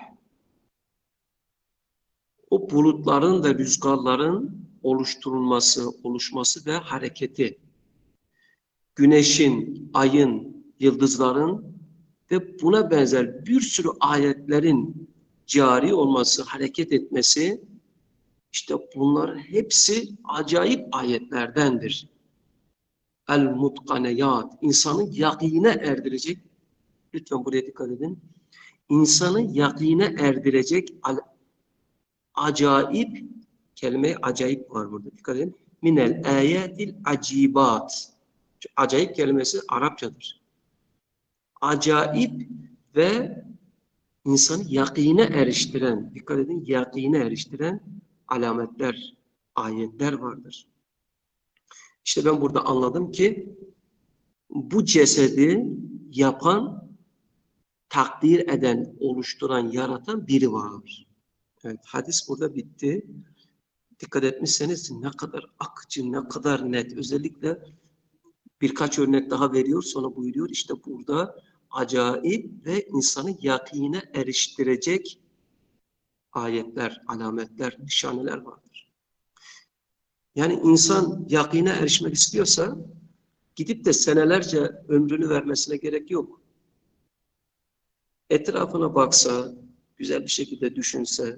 O bulutların ve rüzgarların oluşturulması, oluşması ve hareketi, güneşin, ayın, yıldızların ve buna benzer bir sürü ayetlerin cari olması, hareket etmesi, işte bunlar hepsi acayip ayetlerdendir. El-mutkaneyat, insanı yakine erdirecek, lütfen buraya dikkat edin, insanı yakine erdirecek acayip, kelime acayip var burada. Dikkat edin. Minel ayatil acibat. Acayip kelimesi Arapçadır. Acayip ve insanı yakine eriştiren, dikkat edin, yakine eriştiren alametler, ayetler vardır. İşte ben burada anladım ki bu cesedi yapan, takdir eden, oluşturan, yaratan biri var. Evet, hadis burada bitti. Dikkat etmişseniz ne kadar akıcı, ne kadar net. Özellikle birkaç örnek daha veriyor, sonra buyuruyor. İşte burada acayip ve insanı yakine eriştirecek ayetler, alametler, nişaneler vardır. Yani insan yakine erişmek istiyorsa gidip de senelerce ömrünü vermesine gerek yok. Etrafına baksa, güzel bir şekilde düşünse,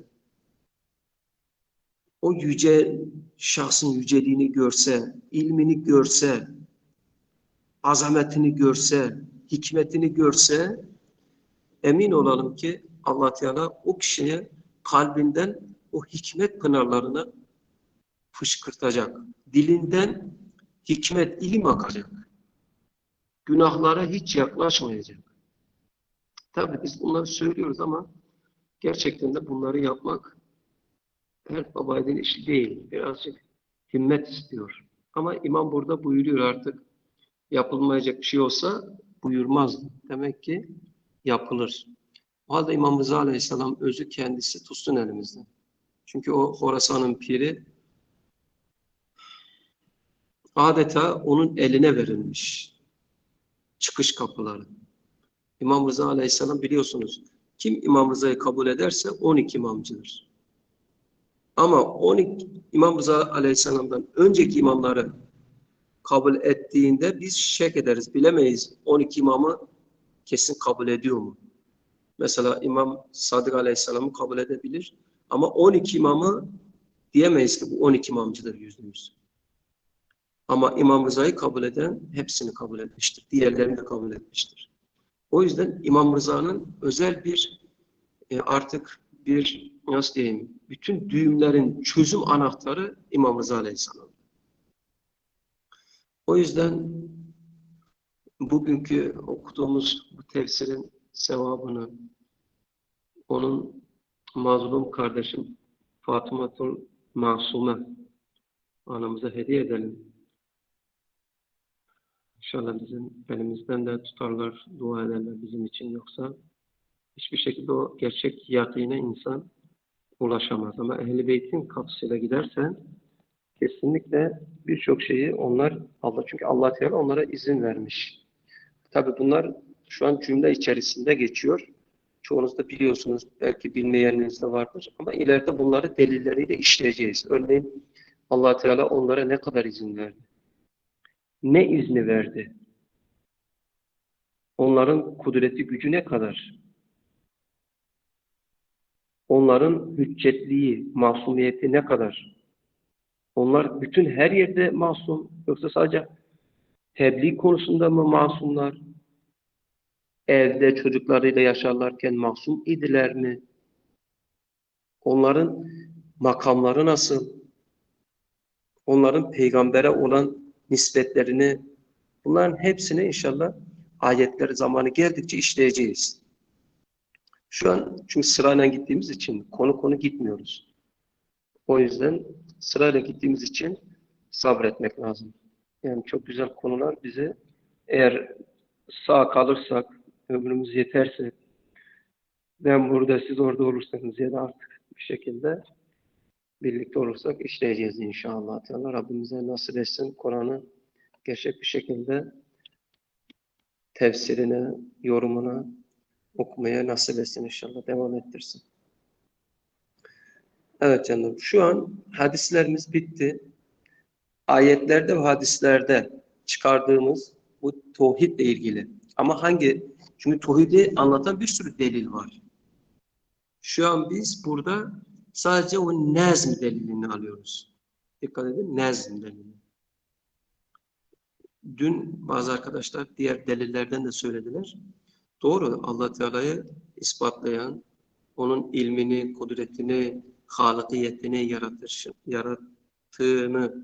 o yüce şahsın yüceliğini görse, ilmini görse, azametini görse, hikmetini görse, emin olalım ki Allah Teala o kişiye kalbinden o hikmet pınarlarını fışkırtacak. Dilinden hikmet, ilim akacak. Günahlara hiç yaklaşmayacak. Tabii biz bunları söylüyoruz ama gerçekten de bunları yapmak her babaydın işi değil. Birazcık himmet istiyor. Ama imam burada buyuruyor artık yapılmayacak bir şey olsa buyurmazdı. Demek ki yapılır. O halde İmam Rıza Aleyhisselam özü kendisi tutsun elimizde. Çünkü o Horasan'ın piri adeta onun eline verilmiş çıkış kapıları. İmam Rıza Aleyhisselam biliyorsunuz kim İmam Rıza'yı kabul ederse on iki imamcıdır. Ama on iki İmam Rıza Aleyhisselam'dan önceki imamları kabul ettiğinde biz şek ederiz, bilemeyiz on iki imamı kesin kabul ediyor mu? Mesela İmam Sadık Aleyhisselam'ı kabul edebilir ama on iki imamı diyemeyiz ki bu on iki imamcıdır yüzde yüz. Ama İmam Rıza'yı kabul eden hepsini kabul etmiştir. Diğerlerini de kabul etmiştir. O yüzden İmam Rıza'nın özel bir e, artık bir nasıl diyeyim bütün düğümlerin çözüm anahtarı İmam Rıza Aleyhisselam. O yüzden bugünkü okuduğumuz bu tefsirin sevabını onun mazlum kardeşim Fatımatul Masume anamıza hediye edelim. İnşallah bizim elimizden de tutarlar, dua ederler bizim için, yoksa hiçbir şekilde o gerçek yakine insan ulaşamaz. Ama Ehl-i Beyt'in kapısıyla gidersen kesinlikle birçok şeyi onlar Allah çünkü Allah Teala onlara izin vermiş. Tabii bunlar şu an cümle içerisinde geçiyor. Çoğunuz da biliyorsunuz, belki bilmeyeniniz de vardır ama ileride bunları delilleriyle işleyeceğiz. Örneğin Allah Teala onlara ne kadar izin verdi? Ne izni verdi? Onların kudreti, gücü ne kadar? Onların hüccetliği, masumiyeti ne kadar? Onlar bütün her yerde masum, yoksa sadece tebliğ konusunda mı masumlar? Evde çocuklarıyla yaşarlarken masum idiler mi? Onların makamları nasıl? Onların peygambere olan nispetlerini, bunların hepsini inşallah ayetleri zamanı geldikçe işleyeceğiz. Şu an çünkü sırayla gittiğimiz için konu konu gitmiyoruz. O yüzden sırayla gittiğimiz için sabretmek lazım. Yani çok güzel konular bize, eğer sağ kalırsak, ömrümüz yeterse, ben burada siz orada olursanız ya da artık bir şekilde birlikte olursak işleyeceğiz inşallah. Teala Rabbimize nasip etsin Kur'an'ı gerçek bir şekilde tefsirine, yorumuna okumaya nasip etsin inşallah. Devam ettirsin. Evet canım. Şu an hadislerimiz bitti. Ayetlerde ve hadislerde çıkardığımız bu tevhidle ilgili. Ama hangi? Çünkü tevhidi anlatan bir sürü delil var. Şu an biz burada sadece o nezm delilini alıyoruz. Dikkat edin, nezm delili. Dün bazı arkadaşlar diğer delillerden de söylediler. Doğru, Allah Teala'yı ispatlayan, onun ilmini, kudretini, halıkiyetini, yaratış, yarattığını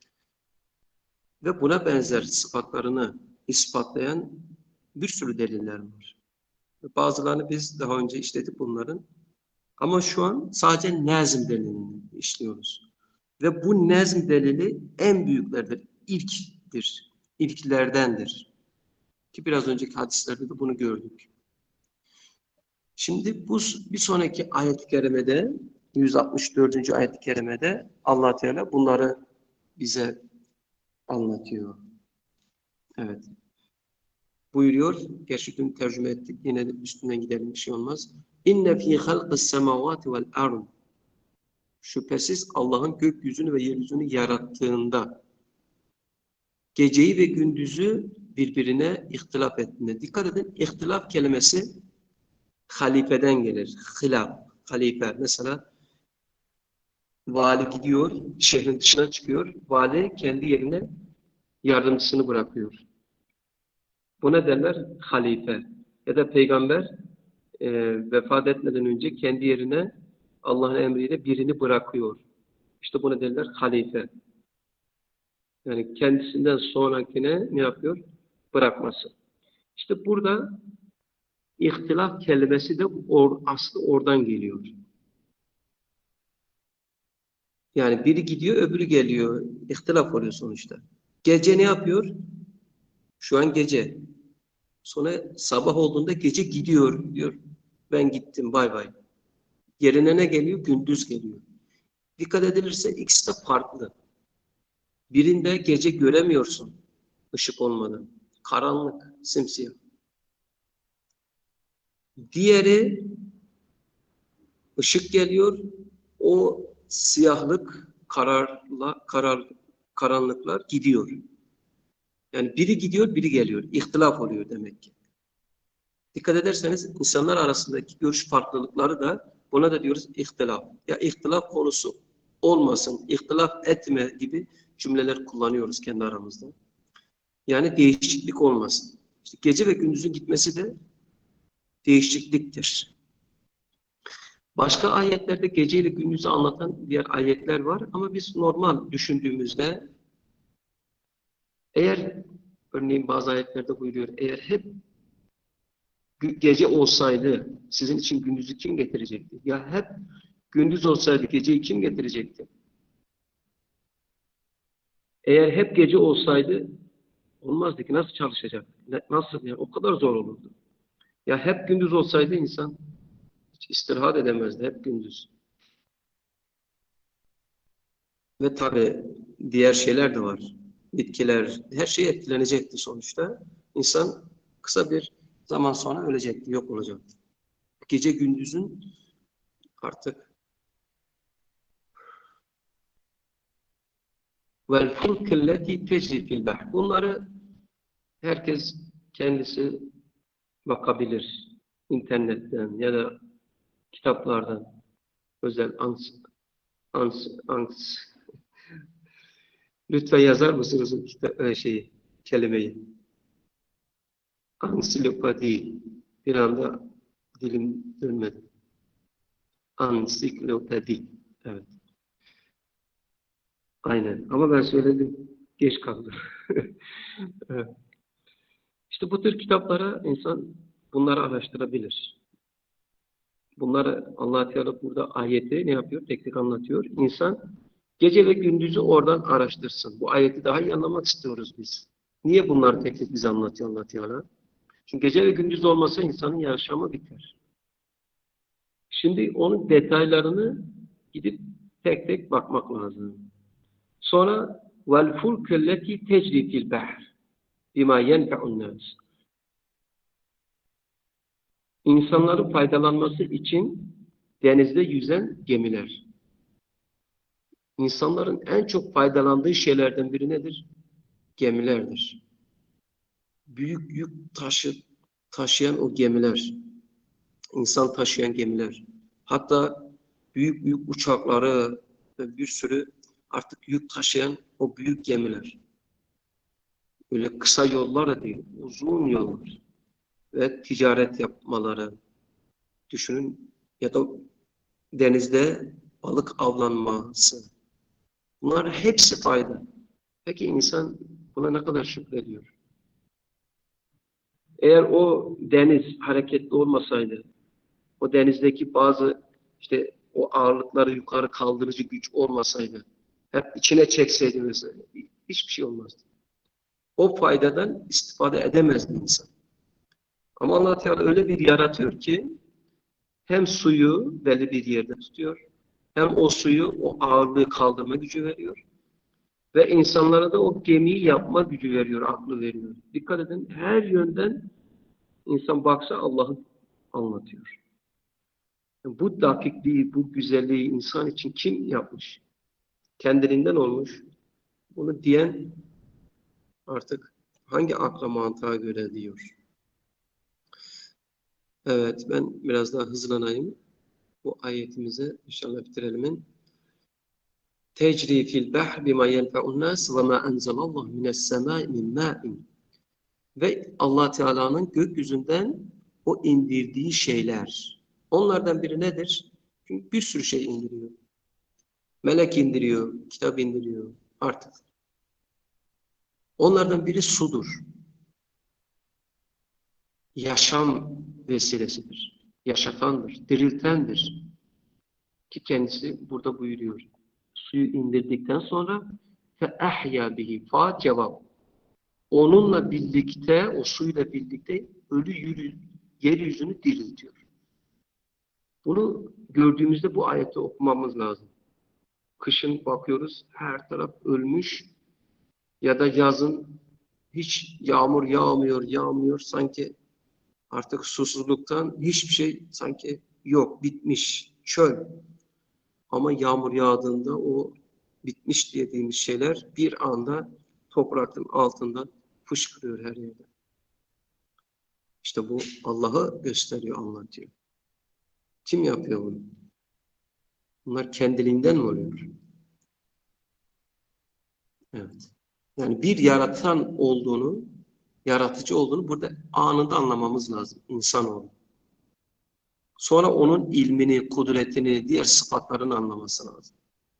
ve buna benzer sıfatlarını ispatlayan bir sürü deliller var. Bazılarını biz daha önce işledik bunların. Ama şu an sadece nezm delilini işliyoruz. Ve bu nezm delili en büyüklerdir, ilktir, ilklerdendir. Ki biraz önceki hadislerde de bunu gördük. Şimdi bu bir sonraki ayet-i kerimede, yüz altmış dördüncü ayet-i kerimede Allah Teala bunları bize anlatıyor. Evet. Buyuruyor, gerçekten tercüme ettik, yine de üstünden gidelim, bir şey olmaz. İnne fî halqis semâvâti vel ard. Şüphesiz Allah'ın gökyüzünü ve yeryüzünü yarattığında geceyi ve gündüzü birbirine ihtilaf ettiğinde. Dikkat edin, ihtilaf kelimesi halifeden gelir. Hilaf, halife. Mesela vali gidiyor, şehrin dışına çıkıyor. Vali kendi yerine yardımcısını bırakıyor. Buna derler halife. Ya da peygamber e, vefat etmeden önce kendi yerine Allah'ın emriyle birini bırakıyor. İşte buna derler halife. Yani kendisinden sonrakine ne yapıyor? Bırakması. İşte burada ihtilaf kelimesi de or, aslı oradan geliyor. Yani biri gidiyor, öbürü geliyor. İhtilaf oluyor sonuçta. Gece ne yapıyor? Şu an gece. Sonra sabah olduğunda gece gidiyor diyor. Ben gittim, bay bay. Yerine ne geliyor? Gündüz geliyor. Dikkat edilirse ikisi de farklı. Birinde gece göremiyorsun ışık olmadan. Karanlık, simsiyah. Diğeri ışık geliyor. O siyahlık, kararla, karar, karanlıklar gidiyor. Yani biri gidiyor, biri geliyor. İhtilaf oluyor demek ki. Dikkat ederseniz insanlar arasındaki görüş farklılıkları da buna da diyoruz ihtilaf. Ya ihtilaf konusu olmasın, ihtilaf etme gibi cümleler kullanıyoruz kendi aramızda. Yani değişiklik olmasın. İşte gece ve gündüzün gitmesi de değişikliktir. Başka ayetlerde gece ile gündüzü anlatan diğer ayetler var ama biz normal düşündüğümüzde eğer örneğin bazı ayetlerde buyuruyor eğer hep gece olsaydı sizin için gündüzü kim getirecekti? Ya hep gündüz olsaydı geceyi kim getirecekti? Eğer hep gece olsaydı olmazdı ki nasıl çalışacak? Nasıl yani o kadar zor olurdu. Ya hep gündüz olsaydı insan hiç istirahat edemezdi hep gündüz. Ve tabii diğer şeyler de var. Bitkiler, her şey etkilenecekti sonuçta. İnsan kısa bir zaman sonra ölecekti, yok olacaktı. Gece gündüzün artık vel fulkelleti tecri fil bahr. Bunları herkes kendisi bakabilir. İnternetten ya da kitaplardan özel ans, ans, ans. Lütfen yazar mısınız o kitap, şeyi, kelimeyi? Ansiklopedi. Bir anda dilim dönmedi. Ansiklopedi. Evet. Aynen. Ama ben söyledim. Geç kaldım. Evet. İşte bu tür kitaplara insan bunları araştırabilir. Bunları Allah Teala burada ayeti ne yapıyor? Tek tek anlatıyor. İnsan gece ve gündüzü oradan araştırsın. Bu ayeti daha iyi anlamak istiyoruz biz. Niye bunlar tek tek bize anlatıyor Allah Teala? Çünkü gece ve gündüz olmasa insanın yaşamı biter. Şimdi onun detaylarını gidip tek tek bakmak lazım. Sonra vel fulkelleti tecri fil bahr bima yenfe'un nas. İnsanların faydalanması için denizde yüzen gemiler. İnsanların en çok faydalandığı şeylerden biri nedir? Gemilerdir. Büyük yük taşı taşıyan o gemiler, insan taşıyan gemiler. Hatta büyük büyük uçakları ve bir sürü artık yük taşıyan o büyük gemiler. Öyle kısa yollar da değil, uzun yollar ve ticaret yapmaları. Düşünün ya da denizde balık avlanması. Bunlar hepsi fayda. Peki insan buna ne kadar şükrediyor? Eğer o deniz hareketli olmasaydı, o denizdeki bazı işte o ağırlıkları yukarı kaldırıcı güç olmasaydı, hep içine çekseydi mesela, hiçbir şey olmazdı. O faydadan istifade edemezdi insan. Ama Allah Teala öyle bir yaratıyor ki hem suyu belli bir yerde tutuyor, hem o suyu o ağırlığı kaldırma gücü veriyor ve insanlara da o gemiyi yapma gücü veriyor, aklı veriyor. Dikkat edin, her yönden insan baksa Allah'ı anlatıyor. Bu dakikliği, bu güzelliği insan için kim yapmış? Kendiliğinden olmuş. Bunu diyen artık hangi akla mantığa göre diyor. Evet, ben biraz daha hızlanayım. Bu ayetimizi inşallah bitirelim. Tecri fil bahr bima yenfe'un nas ve ma enzelallahu mines semai min ma'in. Ve Allah Teala'nın gökyüzünden o indirdiği şeyler. Onlardan biri nedir? Çünkü bir sürü şey indiriyor. Melek indiriyor, kitap indiriyor artık. Onlardan biri sudur. Yaşam vesilesidir. Yaşatandır, diriltendir. Ki kendisi burada buyuruyor. Suyu indirdikten sonra fe ahya bihi fa cevap. Onunla birlikte, o suyla birlikte ölü yürü, yeryüzünü diriltiyor. Bunu gördüğümüzde bu ayeti okumamız lazım. Kışın bakıyoruz her taraf ölmüş ya da yazın hiç yağmur yağmıyor, yağmıyor. Sanki artık susuzluktan hiçbir şey sanki yok, bitmiş, çöl. Ama yağmur yağdığında o bitmiş dediğimiz şeyler bir anda toprakın altından fışkırıyor her yerde. İşte bu Allah'ı gösteriyor, anlatıyor. Kim yapıyor bunu? Bunlar kendiliğinden mi oluyor? Evet. Yani bir yaratan olduğunu, yaratıcı olduğunu burada anında anlamamız lazım. İnsanoğlu. Sonra onun ilmini, kudretini, diğer sıfatlarını anlaması lazım.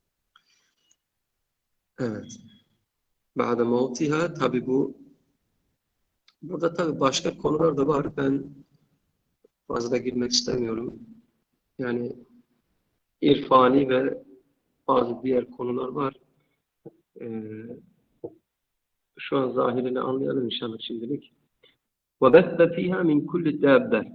Evet. Ba'de mevtiha, tabi bu burada tabi başka konular da var. Ben fazla girmek istemiyorum. Yani irfani ve bazı diğer konular var. Ee, şu an zahirini anlayalım inşallah şimdilik. وَبَثَّ فِيهَا مِنْ كُلِّ دَابَّةٍ.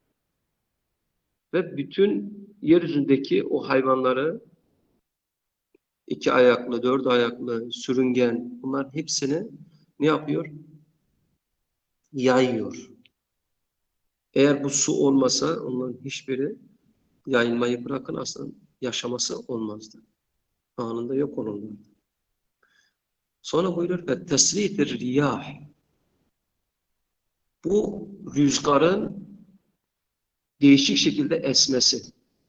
Ve bütün yeryüzündeki o hayvanları, iki ayaklı, dört ayaklı, sürüngen, bunların hepsini ne yapıyor? Yayıyor. Eğer bu su olmasa onların hiçbiri yayılmayı bırakın aslında yaşaması olmazdı. Anında yok olurdu. Sonra buyuruyor ve tesrifir riyah. Bu rüzgarın değişik şekilde esmesi.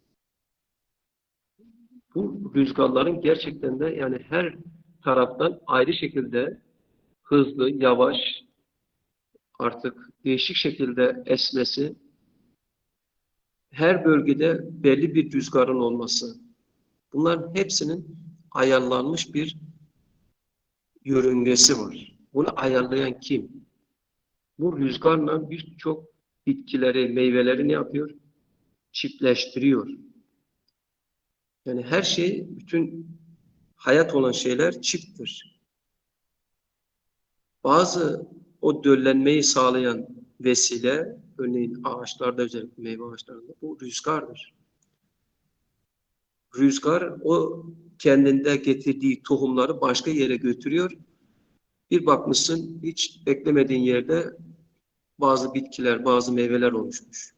Bu rüzgarların gerçekten de yani her taraftan ayrı şekilde hızlı, yavaş, artık değişik şekilde esmesi, her bölgede belli bir rüzgarın olması, bunların hepsinin ayarlanmış bir yörüngesi var. Bunu ayarlayan kim? Bu rüzgarla birçok bitkileri, meyveleri ne yapıyor? Çiftleştiriyor. Yani her şey, bütün hayat olan şeyler çifttir. Bazı o döllenmeyi sağlayan vesile, örneğin ağaçlarda, özellikle meyve ağaçlarında bu rüzgardır. Rüzgar o kendinde getirdiği tohumları başka yere götürüyor. Bir bakmışsın hiç beklemediğin yerde bazı bitkiler, bazı meyveler oluşmuş.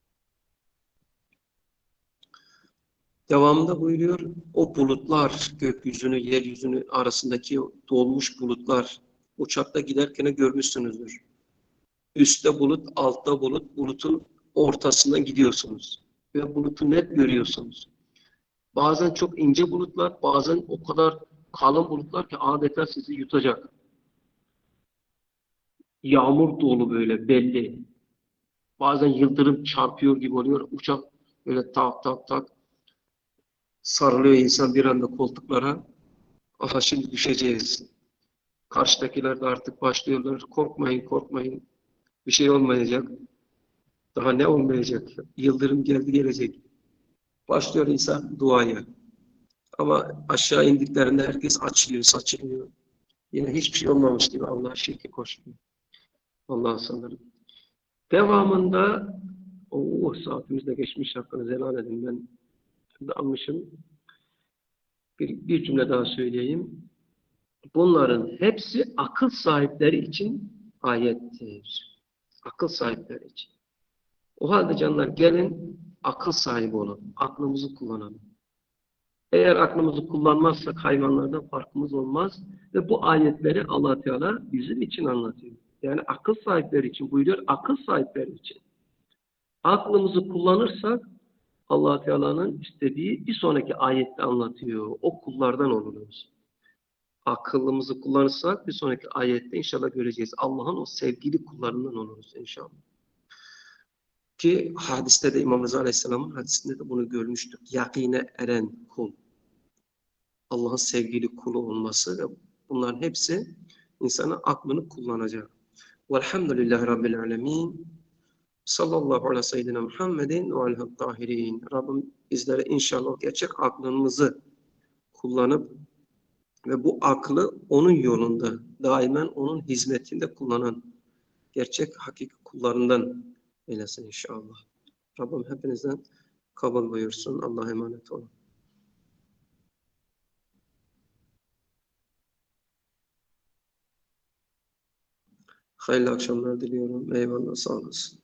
Devamında buyuruyor, o bulutlar, gökyüzünü, yeryüzünü arasındaki dolmuş bulutlar, uçakta giderken görmüşsünüzdür. Üstte bulut, altta bulut, bulutun ortasından gidiyorsunuz. Ve bulutu net görüyorsunuz. Bazen çok ince bulutlar, bazen o kadar kalın bulutlar ki adeta sizi yutacak. Yağmur dolu böyle belli. Bazen yıldırım çarpıyor gibi oluyor. Uçak böyle tak tak tak sarılıyor insan bir anda koltuklara. Aha şimdi düşeceğiz. Karşıdakiler de artık başlıyorlar. Korkmayın, korkmayın. Bir şey olmayacak. Daha ne olmayacak? Yıldırım geldi gelecek. Başlıyor insan duaya. Ama aşağı indiklerinde herkes açılıyor, saçılıyor. Yine hiçbir şey olmamış gibi Allah'a şirke koşuyor. Allah sanırım. Devamında o saatimiz de geçmiş, hakkınızı helal edin. Ben şimdi almışım. Bir, bir cümle daha söyleyeyim. Bunların hepsi akıl sahipleri için ayettir. Akıl sahipleri için. O halde canlar gelin akıl sahibi olalım. Aklımızı kullanalım. Eğer aklımızı kullanmazsak hayvanlardan farkımız olmaz ve bu ayetleri Allah Teala bizim için anlatıyor. Yani akıl sahipleri için buyuruyor, akıl sahipleri için. Aklımızı kullanırsak Allah Teala'nın istediği bir sonraki ayette anlatıyor. O kullardan oluruz. Akıllımızı kullanırsak bir sonraki ayette inşallah göreceğiz. Allah'ın o sevgili kullarından oluruz inşallah. Ki hadiste de İmam Rıza Aleyhisselam'ın hadisinde de bunu görmüştük. Yakine eren kul. Allah'ın sevgili kulu olması ve bunların hepsi insanın aklını kullanacak. Velhamdülillahi Rabbil alemin. Sallallahu aleyhi ve seyyidina Muhammedin ve aleyhi tahirin. Rabbim bizlere inşallah gerçek aklımızı kullanıp ve bu aklı onun yolunda, daimen onun hizmetinde kullanan gerçek hakiki kullarından eylesin inşallah. Rabbim hepinizden kabul buyursun. Allah'a emanet olun. Hayırlı akşamlar diliyorum. Eyvallah, sağ olasın.